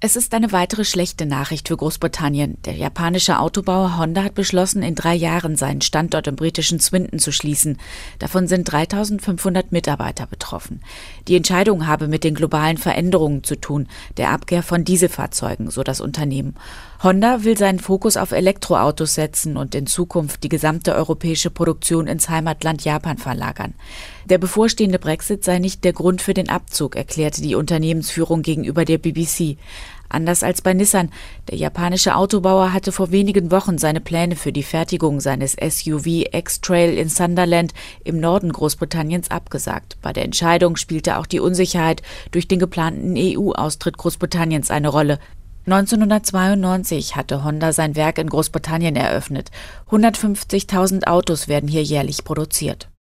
Es ist eine weitere schlechte Nachricht für Großbritannien. Der japanische Autobauer Honda hat beschlossen, in 3 Jahren seinen Standort im britischen Swindon zu schließen. Davon sind 3.500 Mitarbeiter betroffen. Die Entscheidung habe mit den globalen Veränderungen zu tun, der Abkehr von Dieselfahrzeugen, so das Unternehmen. Honda will seinen Fokus auf Elektroautos setzen und in Zukunft die gesamte europäische Produktion ins Heimatland Japan verlagern. Der bevorstehende Brexit sei nicht der Grund für den Abzug, erklärte die Unternehmensführung gegenüber der BBC. Anders als bei Nissan. Der japanische Autobauer hatte vor wenigen Wochen seine Pläne für die Fertigung seines SUV X-Trail in Sunderland im Norden Großbritanniens abgesagt. Bei der Entscheidung spielte auch die Unsicherheit durch den geplanten EU-Austritt Großbritanniens eine Rolle. 1992 hatte Honda sein Werk in Großbritannien eröffnet. 150.000 Autos werden hier jährlich produziert.